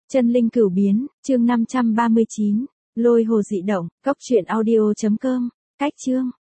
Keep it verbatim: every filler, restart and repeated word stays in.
Chân linh cửu biến, chương năm trăm ba mươi chín, lôi hồ dị động, cốc truyện audio chấm com, cách chương.